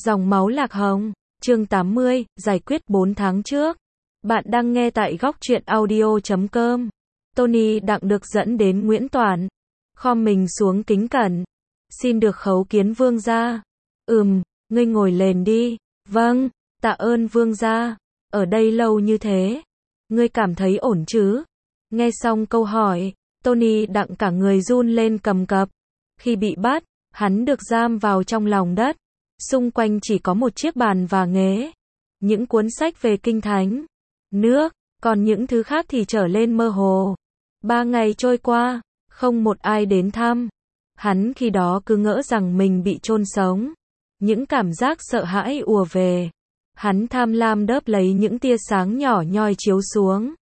Dòng máu lạc hồng, chương 80, giải quyết 4 tháng trước. Bạn đang nghe tại góc truyện audio.com. Tony Đặng được dẫn đến Nguyễn Toản. Khom mình xuống kính cẩn. Xin được khấu kiến vương gia. Ngươi ngồi lên đi. Vâng, tạ ơn vương gia. Ở đây lâu như thế. Ngươi cảm thấy ổn chứ? Nghe xong câu hỏi, Tony Đặng cả người run lên cầm cập. Khi bị bắt, hắn được giam vào trong lòng đất. Xung quanh chỉ có một chiếc bàn và ghế. Những cuốn sách về kinh thánh, nước, còn những thứ khác thì trở lên mơ hồ. 3 ngày trôi qua, không một ai đến thăm. Hắn khi đó cứ ngỡ rằng mình bị chôn sống. Những cảm giác sợ hãi ùa về. Hắn tham lam đớp lấy những tia sáng nhỏ nhoi chiếu xuống.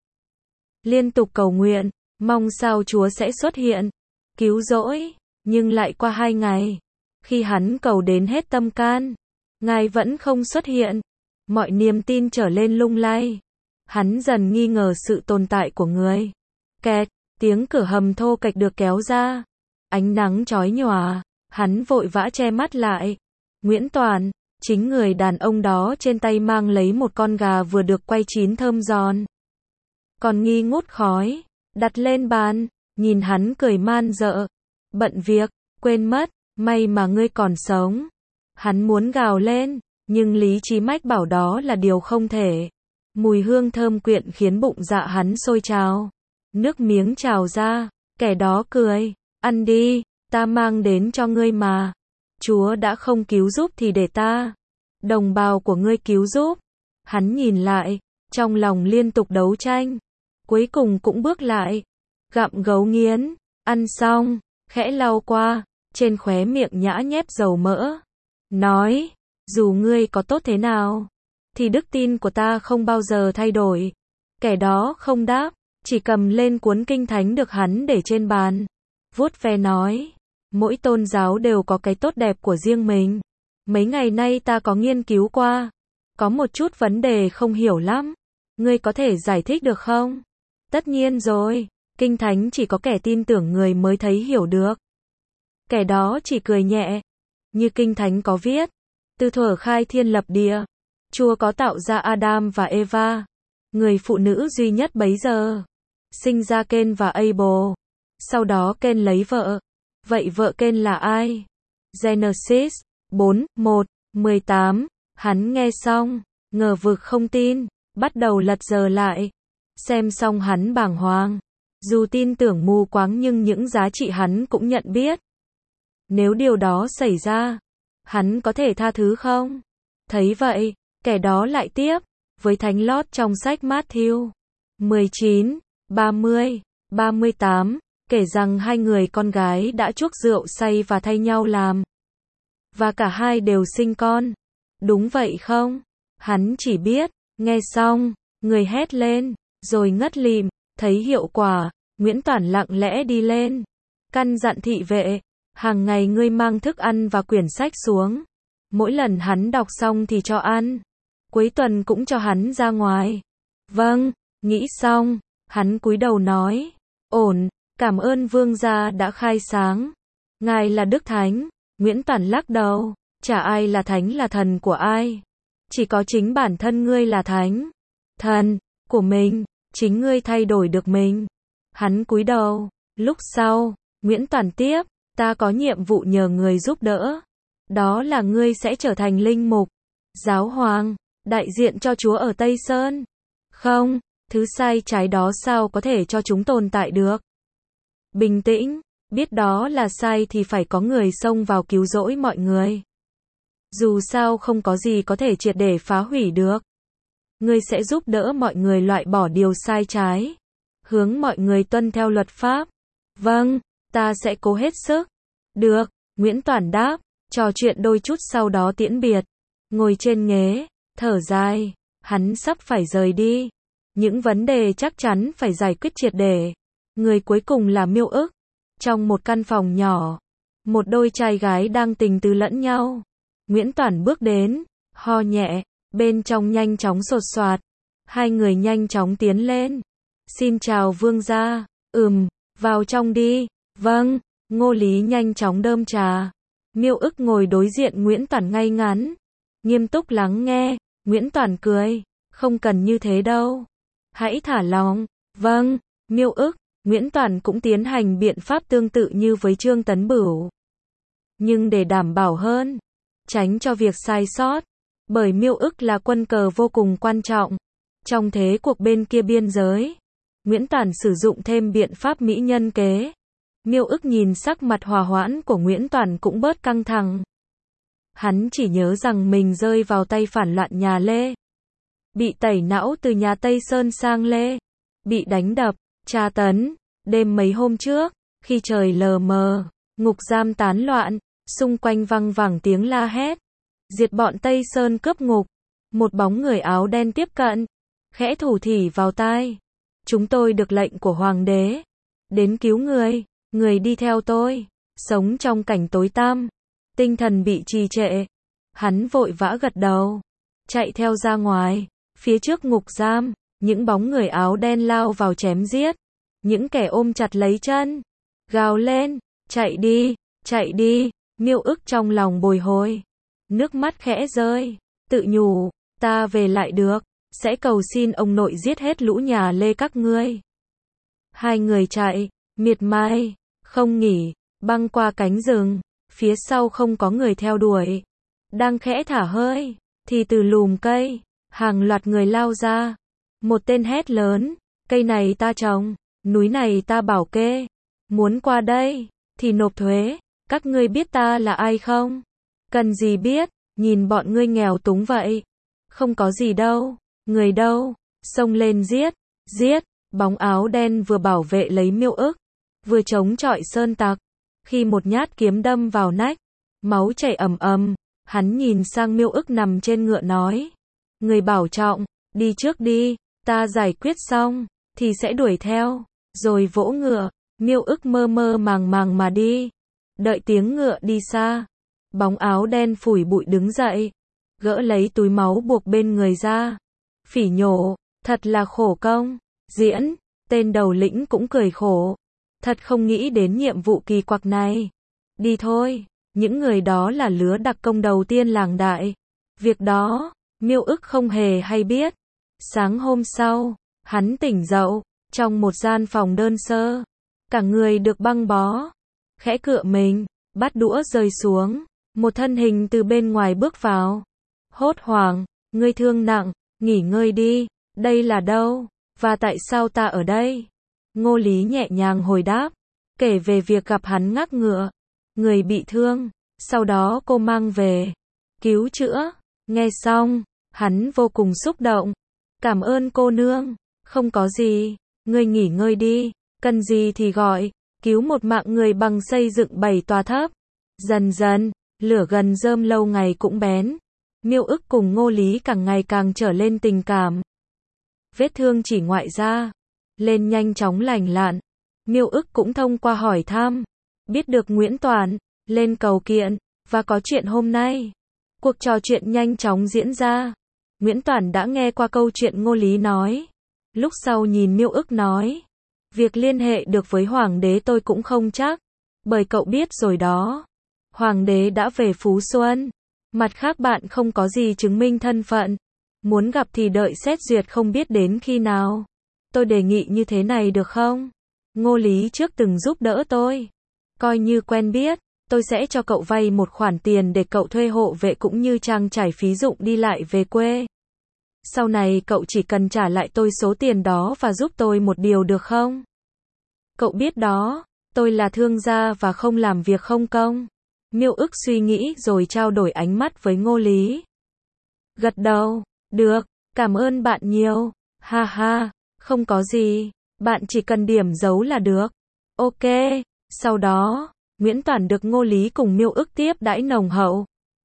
Liên tục cầu nguyện, mong sao Chúa sẽ xuất hiện, cứu rỗi. Nhưng lại qua 2 ngày, khi hắn cầu đến hết tâm can, Ngài vẫn không xuất hiện. Mọi niềm tin trở lên lung lay. Hắn dần nghi ngờ sự tồn tại của người. Kẹt, tiếng cửa hầm thô kệch được kéo ra. Ánh nắng chói nhòa, hắn vội vã che mắt lại. Nguyễn Toản, chính người đàn ông đó trên tay mang lấy một con gà vừa được quay chín thơm giòn. Còn nghi ngút khói, đặt lên bàn, nhìn hắn cười man dợ. Bận việc, quên mất, may mà ngươi còn sống. Hắn muốn gào lên, nhưng lý trí mách bảo đó là điều không thể. Mùi hương thơm quyện khiến bụng dạ hắn sôi trào. Nước miếng trào ra, kẻ đó cười, ăn đi, ta mang đến cho ngươi mà. Chúa đã không cứu giúp thì để ta, đồng bào của ngươi cứu giúp. Hắn nhìn lại, trong lòng liên tục đấu tranh. Cuối cùng cũng bước lại, gặm gấu nghiến, ăn xong, khẽ lau qua, trên khóe miệng nhã nhép dầu mỡ. Nói, dù ngươi có tốt thế nào, thì đức tin của ta không bao giờ thay đổi. Kẻ đó không đáp, chỉ cầm lên cuốn kinh thánh được hắn để trên bàn. Vuốt ve nói, mỗi tôn giáo đều có cái tốt đẹp của riêng mình. Mấy ngày nay ta có nghiên cứu qua. Có một chút vấn đề không hiểu lắm. Ngươi có thể giải thích được không? Tất nhiên rồi, kinh thánh chỉ có kẻ tin tưởng người mới thấy hiểu được. Kẻ đó chỉ cười nhẹ. Như kinh thánh có viết, từ thuở khai thiên lập địa, Chúa có tạo ra Adam và Eva, người phụ nữ duy nhất bấy giờ, sinh ra Cain và Abel. Sau đó Cain lấy vợ. Vậy vợ Cain là ai? Genesis 4:1-18. Hắn nghe xong, ngờ vực không tin, bắt đầu lật dở lại. Xem xong hắn bàng hoàng. Dù tin tưởng mù quáng nhưng những giá trị hắn cũng nhận biết. Nếu điều đó xảy ra, hắn có thể tha thứ không? Thấy vậy, kẻ đó lại tiếp, với thánh lót trong sách Matthew 19:30-38, kể rằng 2 người con gái đã chuốc rượu say và thay nhau làm. Và cả hai đều sinh con. Đúng vậy không? Hắn chỉ biết, nghe xong, người hét lên, rồi ngất lịm. Thấy hiệu quả, Nguyễn Toản lặng lẽ đi lên, căn dặn thị vệ, hàng ngày ngươi mang thức ăn và quyển sách xuống. Mỗi lần hắn đọc xong thì cho ăn. Cuối tuần cũng cho hắn ra ngoài. Vâng, nghĩ xong, hắn cúi đầu nói, ổn, cảm ơn vương gia đã khai sáng. Ngài là Đức Thánh. Nguyễn Toản lắc đầu, chả ai là thánh là thần của ai. Chỉ có chính bản thân ngươi là thánh. Thần của mình, chính ngươi thay đổi được mình. Hắn cúi đầu, lúc sau, Nguyễn Toản tiếp, ta có nhiệm vụ nhờ người giúp đỡ. Đó là ngươi sẽ trở thành linh mục, giáo hoàng, đại diện cho Chúa ở Tây Sơn. Không, thứ sai trái đó sao có thể cho chúng tồn tại được. Bình tĩnh, biết đó là sai thì phải có người xông vào cứu rỗi mọi người. Dù sao không có gì có thể triệt để phá hủy được. Ngươi sẽ giúp đỡ mọi người loại bỏ điều sai trái, hướng mọi người tuân theo luật pháp. Vâng, ta sẽ cố hết sức. Được, Nguyễn Toản đáp, trò chuyện đôi chút sau đó tiễn biệt. Ngồi trên ghế, thở dài, hắn sắp phải rời đi. Những vấn đề chắc chắn phải giải quyết triệt để. Người cuối cùng là Miêu Ức. Trong một căn phòng nhỏ, một đôi trai gái đang tình tứ lẫn nhau. Nguyễn Toản bước đến, ho nhẹ, bên trong nhanh chóng sột soạt. 2 người nhanh chóng tiến lên. Xin chào vương gia. Vào trong đi. Vâng, Ngô Lý nhanh chóng đơm trà. Miêu Ức ngồi đối diện Nguyễn Toản ngay ngắn. Nghiêm túc lắng nghe, Nguyễn Toản cười. Không cần như thế đâu. Hãy thả lỏng. Vâng, Miêu ức. Nguyễn Toản cũng tiến hành biện pháp tương tự như với Trương Tấn Bửu. Nhưng để đảm bảo hơn, tránh cho việc sai sót, bởi Miêu ức là quân cờ vô cùng quan trọng. Trong thế cuộc bên kia biên giới, Nguyễn Toản sử dụng thêm biện pháp mỹ nhân kế. Miêu ức nhìn sắc mặt hòa hoãn của Nguyễn Toản cũng bớt căng thẳng. Hắn chỉ nhớ rằng mình rơi vào tay phản loạn nhà Lê. Bị tẩy não từ nhà Tây Sơn sang Lê. Bị đánh đập, tra tấn. Đêm mấy hôm trước, khi trời lờ mờ, ngục giam tán loạn, xung quanh văng vẳng tiếng la hét. Diệt bọn Tây Sơn cướp ngục. Một bóng người áo đen tiếp cận, khẽ thủ thỉ vào tai. Chúng tôi được lệnh của Hoàng đế đến cứu người. Người đi theo tôi. Sống trong cảnh tối tăm. Tinh thần bị trì trệ. Hắn vội vã gật đầu. Chạy theo ra ngoài. Phía trước ngục giam, những bóng người áo đen lao vào chém giết. Những kẻ ôm chặt lấy chân. Gào lên. Chạy đi. Chạy đi. Miêu ức trong lòng bồi hồi. Nước mắt khẽ rơi. Tự nhủ. Ta về lại được. Sẽ cầu xin ông nội giết hết lũ nhà Lê các ngươi. Hai người chạy. Miệt mài. Không nghỉ. Băng qua cánh rừng. Phía sau không có người theo đuổi. Đang khẽ thả hơi. Thì từ lùm cây, hàng loạt người lao ra. Một tên hét lớn. Cây này ta trồng. Núi này ta bảo kê. Muốn qua đây thì nộp thuế. Các ngươi biết ta là ai không? Cần gì biết. Nhìn bọn ngươi nghèo túng vậy. Không có gì đâu. Người đâu? Xông lên giết. Giết. Bóng áo đen vừa bảo vệ lấy Miêu ức, vừa chống chọi sơn tặc. Khi một nhát kiếm đâm vào nách, máu chảy ầm ầm, hắn nhìn sang Miêu ức nằm trên ngựa nói. Người bảo trọng, đi trước đi, ta giải quyết xong, thì sẽ đuổi theo. Rồi vỗ ngựa, Miêu ức mơ mơ màng màng mà đi. Đợi tiếng ngựa đi xa, bóng áo đen phủi bụi đứng dậy, gỡ lấy túi máu buộc bên người ra. Phỉ nhổ, thật là khổ công. Diễn, tên đầu lĩnh cũng cười khổ. Thật không nghĩ đến nhiệm vụ kỳ quặc này. Đi thôi, những người đó là lứa đặc công đầu tiên làng đại. Việc đó, Miêu ức không hề hay biết. Sáng hôm sau, hắn tỉnh dậy, trong một gian phòng đơn sơ. Cả người được băng bó. Khẽ cựa mình, bát đũa rơi xuống. Một thân hình từ bên ngoài bước vào. Hốt hoảng, ngươi thương nặng, nghỉ ngơi đi, đây là đâu? Và tại sao ta ở đây? Ngô Lý nhẹ nhàng hồi đáp, kể về việc gặp hắn ngắc ngựa, người bị thương, sau đó cô mang về, cứu chữa. Nghe xong, hắn vô cùng xúc động. Cảm ơn cô nương, không có gì, ngươi nghỉ ngơi đi, cần gì thì gọi, cứu một mạng người bằng xây dựng 7 tòa tháp. Dần dần, lửa gần rơm lâu ngày cũng bén. Miêu ức cùng Ngô Lý càng ngày càng trở lên tình cảm. Vết thương chỉ ngoại da lên nhanh chóng lành lặn. Miêu ức cũng thông qua hỏi thăm, biết được Nguyễn Toản lên cầu kiện và có chuyện hôm nay. Cuộc trò chuyện nhanh chóng diễn ra. Nguyễn Toản đã nghe qua câu chuyện Ngô Lý nói. Lúc sau nhìn Miêu ức nói, việc liên hệ được với Hoàng đế tôi cũng không chắc, bởi cậu biết rồi đó, Hoàng đế đã về Phú Xuân. Mặt khác bạn không có gì chứng minh thân phận. Muốn gặp thì đợi xét duyệt không biết đến khi nào. Tôi đề nghị như thế này được không? Ngô Lý trước từng giúp đỡ tôi. Coi như quen biết, tôi sẽ cho cậu vay một khoản tiền để cậu thuê hộ vệ cũng như trang trải phí dụng đi lại về quê. Sau này cậu chỉ cần trả lại tôi số tiền đó và giúp tôi một điều được không? Cậu biết đó, tôi là thương gia và không làm việc không công. Miêu ức suy nghĩ rồi trao đổi ánh mắt với Ngô Lý. Gật đầu, được, cảm ơn bạn nhiều. Ha ha, không có gì, bạn chỉ cần điểm dấu là được. Ok, sau đó, Nguyễn Toản được Ngô Lý cùng Miêu ức tiếp đãi nồng hậu.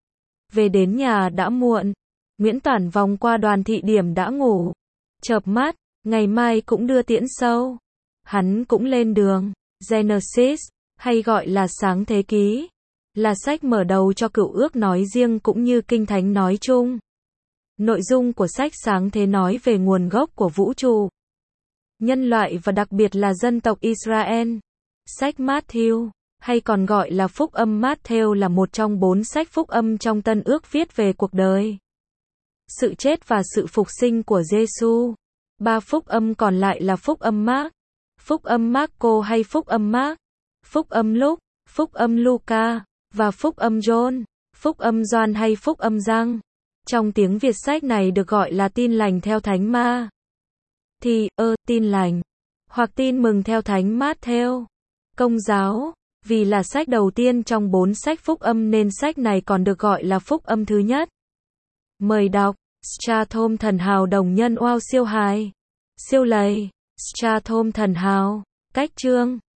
Về đến nhà đã muộn, Nguyễn Toản vòng qua Đoàn Thị Điểm đã ngủ. Chợp mắt, ngày mai cũng đưa tiễn sâu. Hắn cũng lên đường. Genesis, hay gọi là Sáng Thế Ký, là sách mở đầu cho Cựu Ước nói riêng cũng như Kinh Thánh nói chung. Nội dung của sách Sáng Thế nói về nguồn gốc của vũ trụ, nhân loại và đặc biệt là dân tộc Israel. Sách Matthew hay còn gọi là phúc âm Matthew là một trong 4 sách phúc âm trong Tân Ước viết về cuộc đời, sự chết và sự phục sinh của Giêsu. 3 phúc âm còn lại là phúc âm Mark, phúc âm Marco hay phúc âm Mark, phúc âm Luke, phúc âm Luca và phúc âm John, phúc âm Gioan hay phúc âm Giăng. Trong tiếng Việt sách này được gọi là tin lành theo Thánh Ma, tin lành hoặc tin mừng theo Thánh Matthew. Công giáo, vì là sách đầu tiên trong 4 sách phúc âm nên sách này còn được gọi là phúc âm thứ nhất. Mời đọc Strathom thần hào đồng nhân. Wow, siêu hài, siêu lầy. Strathom thần hào, cách chương